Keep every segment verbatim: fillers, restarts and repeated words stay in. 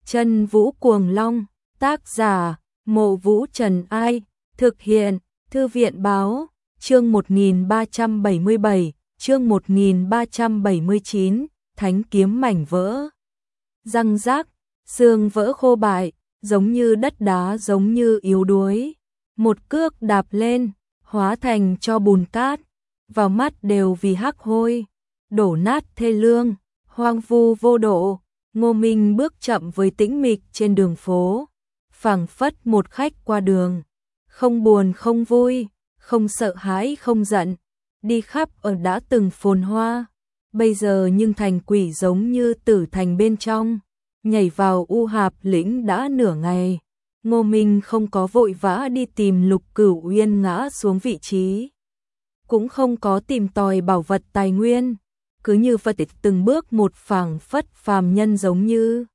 Chân Vũ Cuồng Long, tác giả, Mộ Vũ Trần Ai, thực hiện, Thư viện Báo, chương một nghìn ba trăm bảy mươi bảy, chương một nghìn ba trăm bảy mươi chín, Thánh Kiếm Mảnh Vỡ. Răng rác, xương vỡ khô bại, giống như đất đá giống như yếu đuối. Một cước đạp lên, hóa thành cho bùn cát, vào mắt đều vì hắc hôi, đổ nát thê lương, hoang vu vô độ. Ngô Minh bước chậm với tĩnh mịch trên đường phố, phảng phất một khách qua đường, không buồn không vui, không sợ hãi không giận, đi khắp ở đã từng phồn hoa, bây giờ nhưng thành quỷ giống như tử thành bên trong, nhảy vào u hạp lĩnh đã nửa ngày. Ngô Minh không có vội vã đi tìm Lục Cửu Uyên ngã xuống vị trí, cũng không có tìm tòi bảo vật tài nguyên, cứ như vật từng bước một phảng phất phàm nhân giống như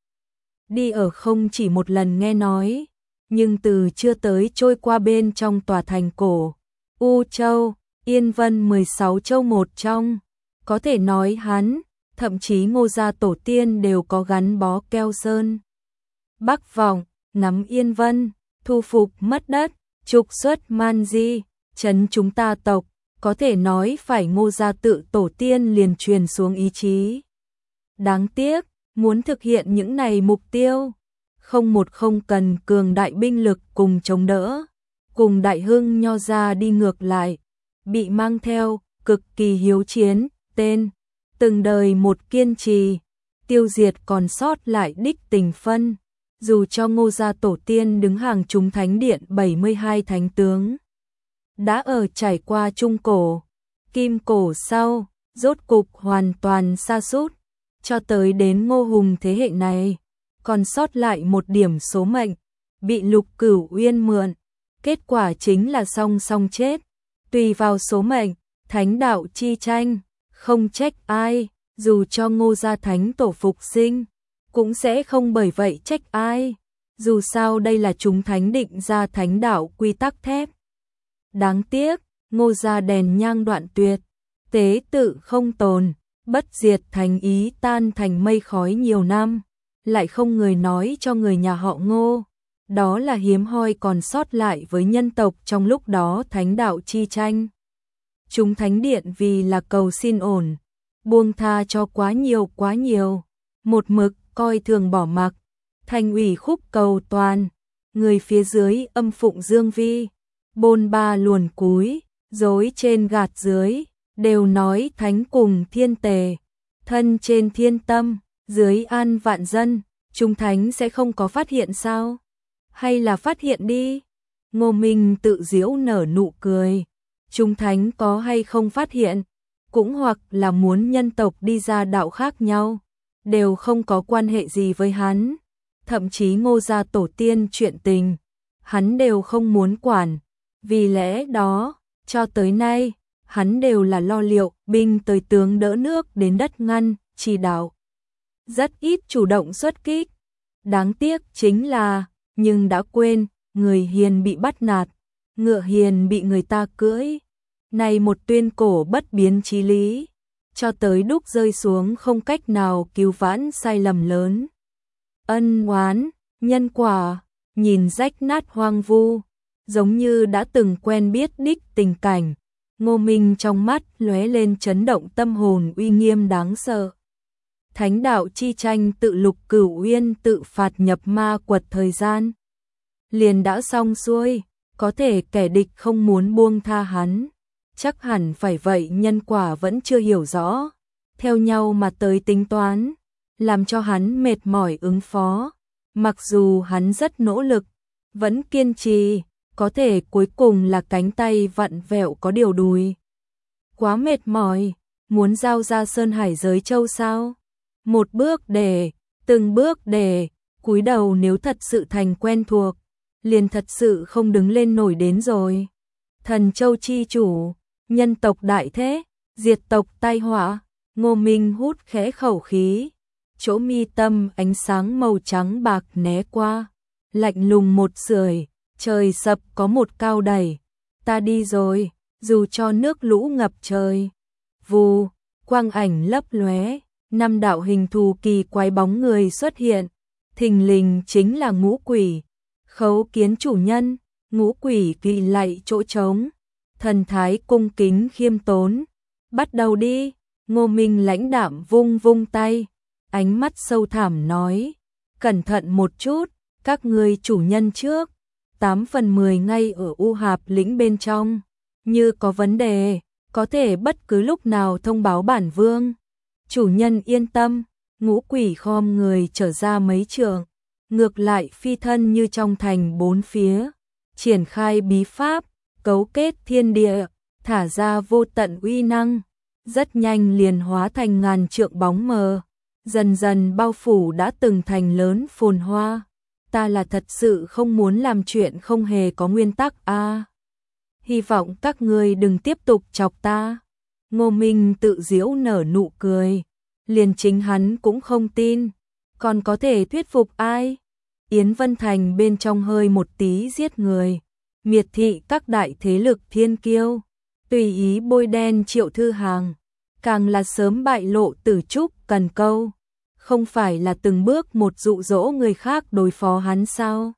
đi ở không chỉ một lần nghe nói, nhưng từ chưa tới trôi qua bên trong tòa thành cổ U Châu, Yên Vân mười sáu châu một trong, có thể nói hắn, thậm chí Ngô gia tổ tiên đều có gắn bó keo sơn. Bắc vọng, nắm Yên Vân, thu phục mất đất, trục xuất man di, trấn chúng ta tộc, có thể nói phải Ngô gia tự tổ tiên liền truyền xuống ý chí. Đáng tiếc, muốn thực hiện những này mục tiêu, không một không cần cường đại binh lực cùng chống đỡ, cùng Đại Hưng Nho gia đi ngược lại, bị mang theo, cực kỳ hiếu chiến, tên, từng đời một kiên trì, tiêu diệt còn sót lại đích tình phân, dù cho Ngô gia tổ tiên đứng hàng chúng thánh điện bảy mươi hai thánh tướng. Đã ở trải qua trung cổ, kim cổ sau, rốt cục hoàn toàn sa sút, cho tới đến Ngô Hùng thế hệ này, còn sót lại một điểm số mệnh, bị Lục Cửu Uyên mượn, kết quả chính là song song chết, tùy vào số mệnh, thánh đạo chi tranh, không trách ai, dù cho Ngô gia thánh tổ phục sinh, cũng sẽ không bởi vậy trách ai, dù sao đây là chúng thánh định ra thánh đạo quy tắc thép. Đáng tiếc, Ngô gia đèn nhang đoạn tuyệt, tế tự không tồn, bất diệt thành ý tan thành mây khói nhiều năm, lại không người nói cho người nhà họ Ngô, đó là hiếm hoi còn sót lại với nhân tộc trong lúc đó thánh đạo chi tranh. Chúng thánh điện vì là cầu xin ổn, buông tha cho quá nhiều quá nhiều, một mực coi thường bỏ mặc, thành ủy khúc cầu toàn, người phía dưới âm phụng dương vi, bôn ba luồn cúi, dối trên gạt dưới, đều nói thánh cùng thiên tề, thân trên thiên tâm, dưới an vạn dân, chúng thánh sẽ không có phát hiện sao? Hay là phát hiện đi? Ngô Minh tự giễu nở nụ cười, chúng thánh có hay không phát hiện, cũng hoặc là muốn nhân tộc đi ra đạo khác nhau, đều không có quan hệ gì với hắn, thậm chí Ngô gia tổ tiên chuyện tình, hắn đều không muốn quản, vì lẽ đó, cho tới nay, hắn đều là lo liệu, binh tới tướng đỡ nước đến đất ngăn, chỉ đạo. Rất ít chủ động xuất kích. Đáng tiếc chính là, nhưng đã quên, người hiền bị bắt nạt, ngựa hiền bị người ta cưỡi. Này một tuyên cổ bất biến chí lý, cho tới đúc rơi xuống không cách nào cứu vãn sai lầm lớn. Ân oán, nhân quả, nhìn rách nát hoang vu, giống như đã từng quen biết đích tình cảnh. Ngô Minh trong mắt lóe lên chấn động tâm hồn uy nghiêm đáng sợ. Thánh đạo chi tranh tự Lục Cửu Uyên tự phạt nhập ma quật thời gian. Liền đã xong xuôi, có thể kẻ địch không muốn buông tha hắn. Chắc hẳn phải vậy nhân quả vẫn chưa hiểu rõ. Theo nhau mà tới tính toán, làm cho hắn mệt mỏi ứng phó. Mặc dù hắn rất nỗ lực, vẫn kiên trì, có thể cuối cùng là cánh tay vặn vẹo có điều đùi. Quá mệt mỏi, muốn giao ra Sơn Hải giới châu sao? Một bước để, từng bước để, cúi đầu nếu thật sự thành quen thuộc, liền thật sự không đứng lên nổi đến rồi. Thần châu chi chủ, nhân tộc đại thế, diệt tộc tai họa, Ngô Minh hút khẽ khẩu khí, chỗ mi tâm ánh sáng màu trắng bạc né qua, lạnh lùng một sưởi, trời sập có một cao đẩy, ta đi rồi, dù cho nước lũ ngập trời. Vù, quang ảnh lấp lóe, năm đạo hình thù kỳ quái bóng người xuất hiện, thình lình chính là Ngũ Quỷ. Khấu kiến chủ nhân. Ngũ Quỷ quỳ lạy chỗ trống, thần thái cung kính khiêm tốn. Bắt đầu đi. Ngô Minh lãnh đạm vung vung tay, ánh mắt sâu thẳm nói, cẩn thận một chút, các ngươi chủ nhân trước, tám phần mười ngay ở U Hạp lĩnh bên trong, như có vấn đề, có thể bất cứ lúc nào thông báo bản vương. Chủ nhân yên tâm. Ngũ Quỷ khom người trở ra mấy trượng, ngược lại phi thân như trong thành bốn phía, triển khai bí pháp, cấu kết thiên địa, thả ra vô tận uy năng, rất nhanh liền hóa thành ngàn trượng bóng mờ, dần dần bao phủ đã từng thành lớn phồn hoa. Ta là thật sự không muốn làm chuyện không hề có nguyên tắc a. À, hy vọng các ngươi đừng tiếp tục chọc ta. Ngô Minh tự giễu nở nụ cười, liền chính hắn cũng không tin, còn có thể thuyết phục ai? Yến Vân Thành bên trong hơi một tí giết người, miệt thị các đại thế lực thiên kiêu, tùy ý bôi đen Triệu Thư Hàng, càng là sớm bại lộ Tử Trúc Cần Câu, không phải là từng bước một dụ dỗ người khác đối phó hắn sao?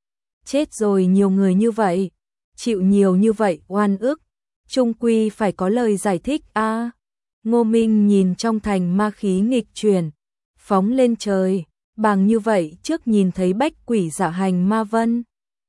Chết rồi nhiều người như vậy, chịu nhiều như vậy oan ức, chung quy phải có lời giải thích a. À, Ngô Minh nhìn trong thành ma khí nghịch chuyển, phóng lên trời, bằng như vậy trước nhìn thấy bách quỷ dạ hành ma vân,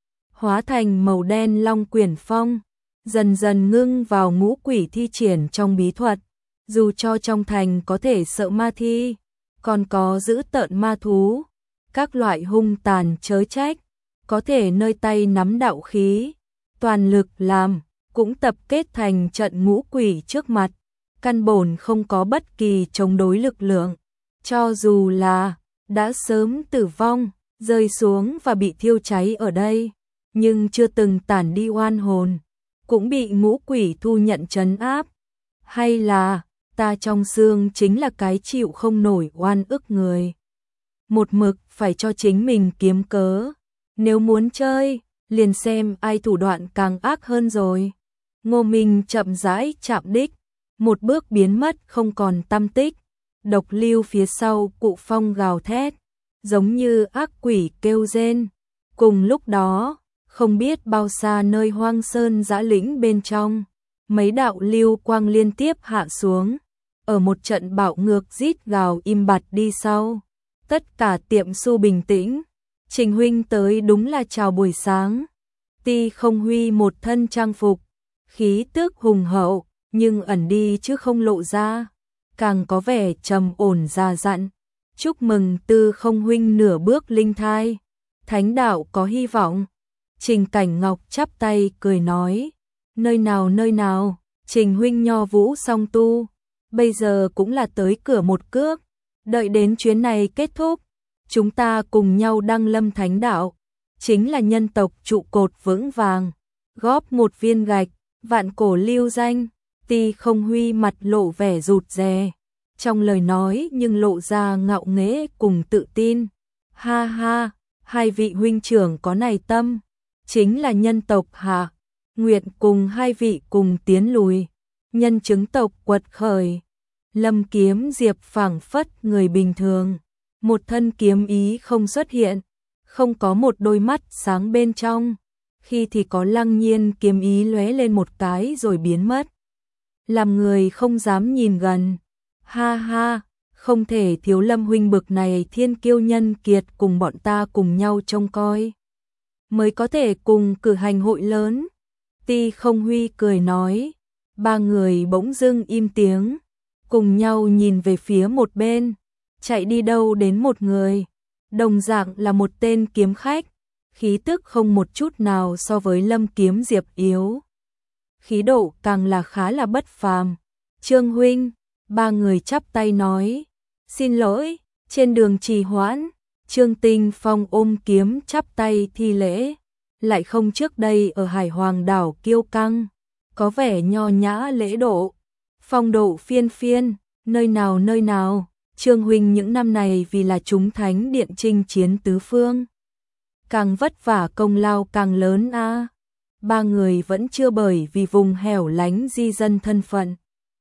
hóa thành màu đen long quyển phong, dần dần ngưng vào Ngũ Quỷ thi triển trong bí thuật, dù cho trong thành có thể sợ ma thi, còn có giữ tợn ma thú, các loại hung tàn chớ trách, có thể nơi tay nắm đạo khí, toàn lực làm, cũng tập kết thành trận Ngũ Quỷ trước mặt, căn bổn không có bất kỳ chống đối lực lượng, cho dù là đã sớm tử vong, rơi xuống và bị thiêu cháy ở đây, nhưng chưa từng tản đi oan hồn, cũng bị Ngũ Quỷ thu nhận trấn áp, hay là ta trong xương chính là cái chịu không nổi oan ức người. Một mực phải cho chính mình kiếm cớ, nếu muốn chơi, liền xem ai thủ đoạn càng ác hơn rồi. Ngô Minh chậm rãi chạm đích, một bước biến mất không còn tăm tích, độc lưu phía sau cụ phong gào thét, giống như ác quỷ kêu rên. Cùng lúc đó, không biết bao xa nơi hoang sơn dã lĩnh bên trong, mấy đạo lưu quang liên tiếp hạ xuống, ở một trận bạo ngược rít gào im bặt đi sau. Tất cả tiệm su bình tĩnh, Trình huynh tới đúng là chào buổi sáng. Ti Không Huy một thân trang phục, khí tước hùng hậu, nhưng ẩn đi chứ không lộ ra, càng có vẻ trầm ổn già dặn. Chúc mừng Tư Không huynh nửa bước linh thai, thánh đạo có hy vọng. Trình Cảnh Ngọc chắp tay cười nói, nơi nào nơi nào, Trình huynh nho vũ song tu, bây giờ cũng là tới cửa một cước, đợi đến chuyến này kết thúc, chúng ta cùng nhau đăng lâm thánh đạo, chính là nhân tộc trụ cột vững vàng, góp một viên gạch, vạn cổ lưu danh. Ti Không Huy mặt lộ vẻ rụt rè, trong lời nói nhưng lộ ra ngạo nghễ cùng tự tin. Ha ha, hai vị huynh trưởng có này tâm, chính là nhân tộc hạ, nguyện cùng hai vị cùng tiến lùi, nhân chứng tộc quật khởi. Lâm Kiếm Diệp phảng phất người bình thường, một thân kiếm ý không xuất hiện, không có một đôi mắt sáng bên trong, khi thì có lăng nhiên kiếm ý lóe lên một cái rồi biến mất, làm người không dám nhìn gần. Ha ha, không thể thiếu Lâm huynh bực này thiên kiêu nhân kiệt cùng bọn ta cùng nhau trông coi, mới có thể cùng cử hành hội lớn. Ti Không Huy cười nói, ba người bỗng dưng im tiếng, cùng nhau nhìn về phía một bên, chạy đi đâu đến một người, đồng dạng là một tên kiếm khách, khí tức không một chút nào so với Lâm Kiếm Diệp yếu, khí độ càng là khá là bất phàm. Trương huynh, ba người chắp tay nói, xin lỗi, trên đường trì hoãn. Trương Tinh Phong ôm kiếm chắp tay thi lễ, lại không trước đây ở Hải Hoàng đảo kiêu căng, có vẻ nho nhã lễ độ, phong độ phiên phiên, nơi nào nơi nào, Trương huynh những năm này vì là chúng thánh điện chinh chiến tứ phương, càng vất vả công lao càng lớn a. À. Ba người vẫn chưa bởi vì vùng hẻo lánh di dân thân phận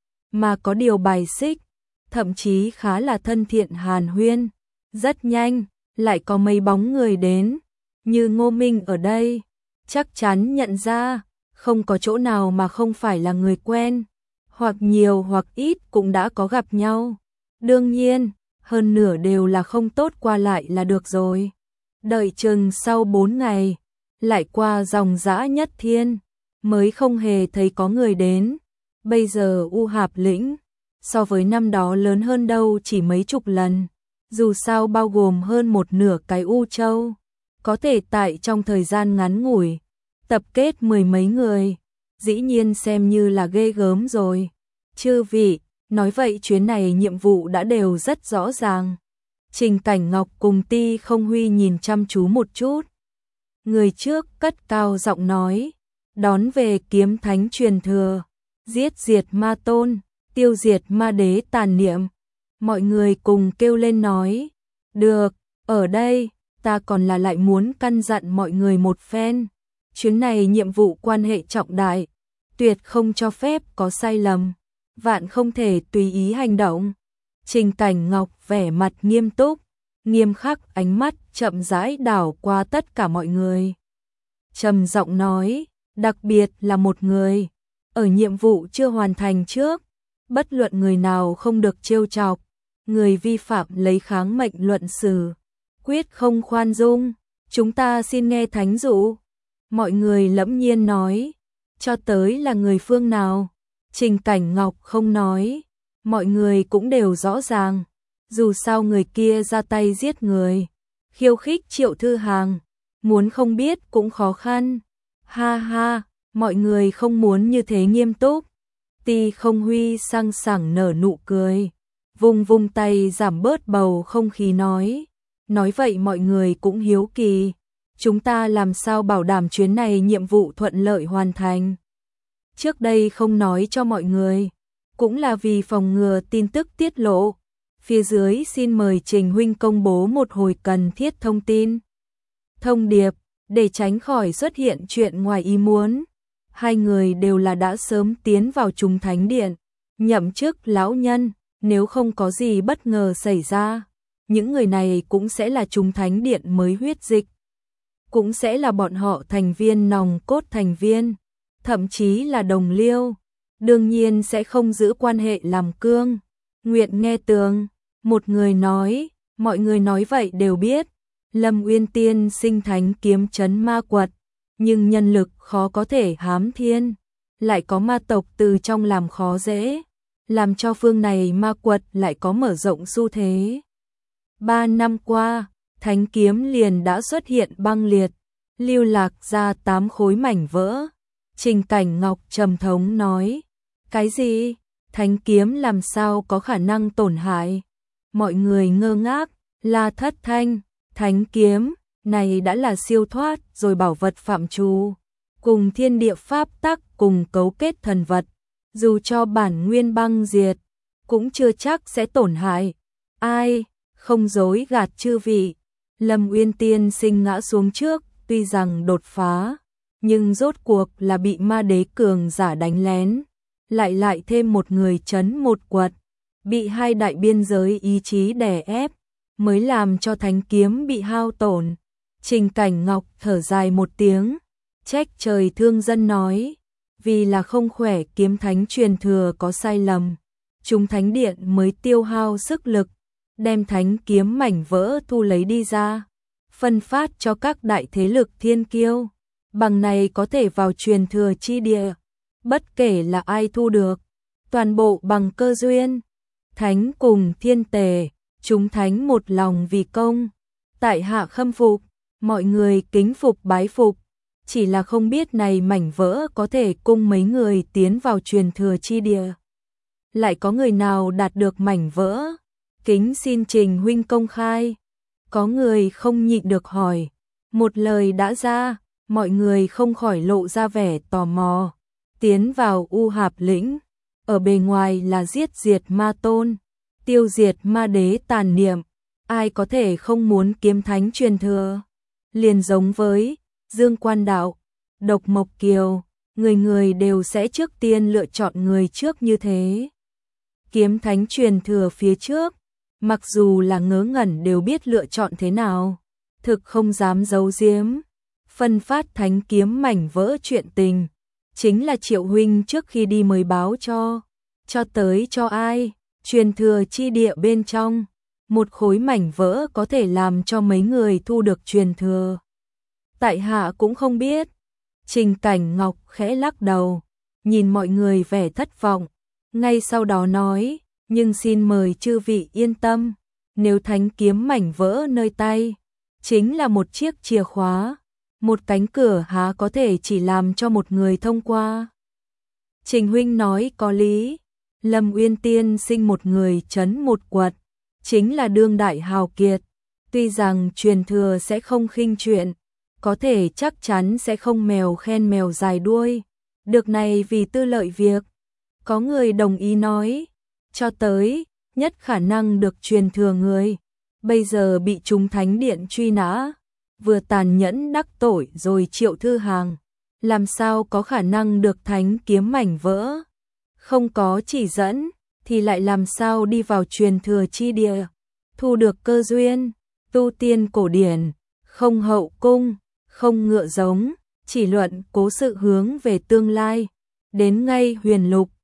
mà có điều bài xích, thậm chí khá là thân thiện hàn huyên. Rất nhanh, lại có mấy bóng người đến, như Ngô Minh ở đây, chắc chắn nhận ra, không có chỗ nào mà không phải là người quen, hoặc nhiều hoặc ít cũng đã có gặp nhau. Đương nhiên, hơn nửa đều là không tốt qua lại là được rồi. Đợi chừng sau bốn ngày, lại qua dòng dã nhất thiên, mới không hề thấy có người đến. Bây giờ U Hạp lĩnh, so với năm đó lớn hơn đâu chỉ mấy chục lần, dù sao bao gồm hơn một nửa cái U Châu. Có thể tại trong thời gian ngắn ngủi, tập kết mười mấy người, dĩ nhiên xem như là ghê gớm rồi. Chư vị, nói vậy chuyến này nhiệm vụ đã đều rất rõ ràng. Trình Cảnh Ngọc cùng Ti Không Huy nhìn chăm chú một chút. Người trước cất cao giọng nói, đón về kiếm thánh truyền thừa, giết diệt ma tôn, tiêu diệt ma đế tàn niệm. Mọi người cùng kêu lên nói, được, ở đây, ta còn là lại muốn căn dặn mọi người một phen. Chuyến này nhiệm vụ quan hệ trọng đại, tuyệt không cho phép có sai lầm, vạn không thể tùy ý hành động. Trình Cảnh Ngọc vẻ mặt nghiêm túc, nghiêm khắc, ánh mắt chậm rãi đảo qua tất cả mọi người. Trầm giọng nói, đặc biệt là một người, ở nhiệm vụ chưa hoàn thành trước, bất luận người nào không được trêu chọc, người vi phạm lấy kháng mệnh luận xử, quyết không khoan dung. Chúng ta xin nghe thánh dụ. Mọi người lẫm nhiên nói, cho tới là người phương nào. Trình Cảnh Ngọc không nói, mọi người cũng đều rõ ràng, dù sao người kia ra tay giết người, khiêu khích Triệu Thư Hàng, muốn không biết cũng khó khăn. Ha ha, mọi người không muốn như thế nghiêm túc. Ti Không Huy sang sảng nở nụ cười, vung vung tay giảm bớt bầu không khí nói, nói vậy mọi người cũng hiếu kỳ, chúng ta làm sao bảo đảm chuyến này nhiệm vụ thuận lợi hoàn thành. Trước đây không nói cho mọi người, cũng là vì phòng ngừa tin tức tiết lộ. Phía dưới xin mời Trình huynh công bố một hồi cần thiết thông tin. Thông điệp, để tránh khỏi xuất hiện chuyện ngoài ý muốn. Hai người đều là đã sớm tiến vào Trùng Thánh Điện, nhậm chức lão nhân, nếu không có gì bất ngờ xảy ra, những người này cũng sẽ là Trùng Thánh Điện mới huyết dịch, cũng sẽ là bọn họ thành viên nòng cốt thành viên, thậm chí là đồng liêu, đương nhiên sẽ không giữ quan hệ làm cương. Nguyện nghe tường, một người nói, mọi người nói vậy đều biết, Lâm Uyên Tiên sinh thánh kiếm trấn ma quật, nhưng nhân lực khó có thể hám thiên, lại có ma tộc từ trong làm khó dễ, làm cho phương này ma quật lại có mở rộng xu thế. Ba năm qua, thánh kiếm liền đã xuất hiện băng liệt, lưu lạc ra tám khối mảnh vỡ. Trình Cảnh Ngọc trầm thống nói, cái gì? Thánh kiếm làm sao có khả năng tổn hại? Mọi người ngơ ngác, La Thất Thanh, thánh kiếm này đã là siêu thoát rồi bảo vật phạm trù, cùng thiên địa pháp tắc cùng cấu kết thần vật, dù cho bản nguyên băng diệt, cũng chưa chắc sẽ tổn hại. Ai, không dối gạt chư vị, Lâm Uyên Tiên sinh ngã xuống trước, tuy rằng đột phá, nhưng rốt cuộc là bị ma đế cường giả đánh lén, lại lại thêm một người chấn một quật, bị hai đại biên giới ý chí đè ép, mới làm cho thánh kiếm bị hao tổn. Trình Cảnh Ngọc thở dài một tiếng, trách trời thương dân nói, vì là không khỏe kiếm thánh truyền thừa có sai lầm, chúng thánh điện mới tiêu hao sức lực, đem thánh kiếm mảnh vỡ thu lấy đi ra, phân phát cho các đại thế lực thiên kiêu, bằng này có thể vào truyền thừa chi địa, bất kể là ai thu được, toàn bộ bằng cơ duyên. Thánh cùng thiên tề, chúng thánh một lòng vì công, tại hạ khâm phục, mọi người kính phục bái phục, chỉ là không biết này mảnh vỡ có thể cung mấy người tiến vào truyền thừa chi địa. Lại có người nào đạt được mảnh vỡ? Kính xin Trình huynh công khai. Có người không nhịn được hỏi, một lời đã ra, mọi người không khỏi lộ ra vẻ tò mò. Tiến vào U Hạp lĩnh, ở bề ngoài là giết diệt ma tôn, tiêu diệt ma đế tàn niệm, ai có thể không muốn kiếm thánh truyền thừa. Liền giống với Dương Quan Đạo, Độc Mộc Kiều, người người đều sẽ trước tiên lựa chọn người trước như thế. Kiếm thánh truyền thừa phía trước, mặc dù là ngớ ngẩn đều biết lựa chọn thế nào, thực không dám giấu giếm. Phân phát thánh kiếm mảnh vỡ chuyện tình, chính là Triệu huynh trước khi đi mới báo cho, cho tới cho ai, truyền thừa chi địa bên trong, một khối mảnh vỡ có thể làm cho mấy người thu được truyền thừa. Tại hạ cũng không biết. Trình Cảnh Ngọc khẽ lắc đầu, nhìn mọi người vẻ thất vọng, ngay sau đó nói, nhưng xin mời chư vị yên tâm, nếu thánh kiếm mảnh vỡ nơi tay, chính là một chiếc chìa khóa, một cánh cửa há có thể chỉ làm cho một người thông qua. Trình huynh nói có lý, Lâm Uyên tiên sinh một người chấn một quật, chính là đương đại hào kiệt, tuy rằng truyền thừa sẽ không khinh chuyện, có thể chắc chắn sẽ không mèo khen mèo dài đuôi, được này vì tư lợi việc. Có người đồng ý nói, cho tới, nhất khả năng được truyền thừa người, bây giờ bị chúng thánh điện truy nã, vừa tàn nhẫn đắc tội rồi Triệu Thư Hàng, làm sao có khả năng được thánh kiếm mảnh vỡ, không có chỉ dẫn, thì lại làm sao đi vào truyền thừa chi địa, thu được cơ duyên, tu tiên cổ điển, không hậu cung, không ngựa giống, chỉ luận cố sự hướng về tương lai, đến ngay huyền lục,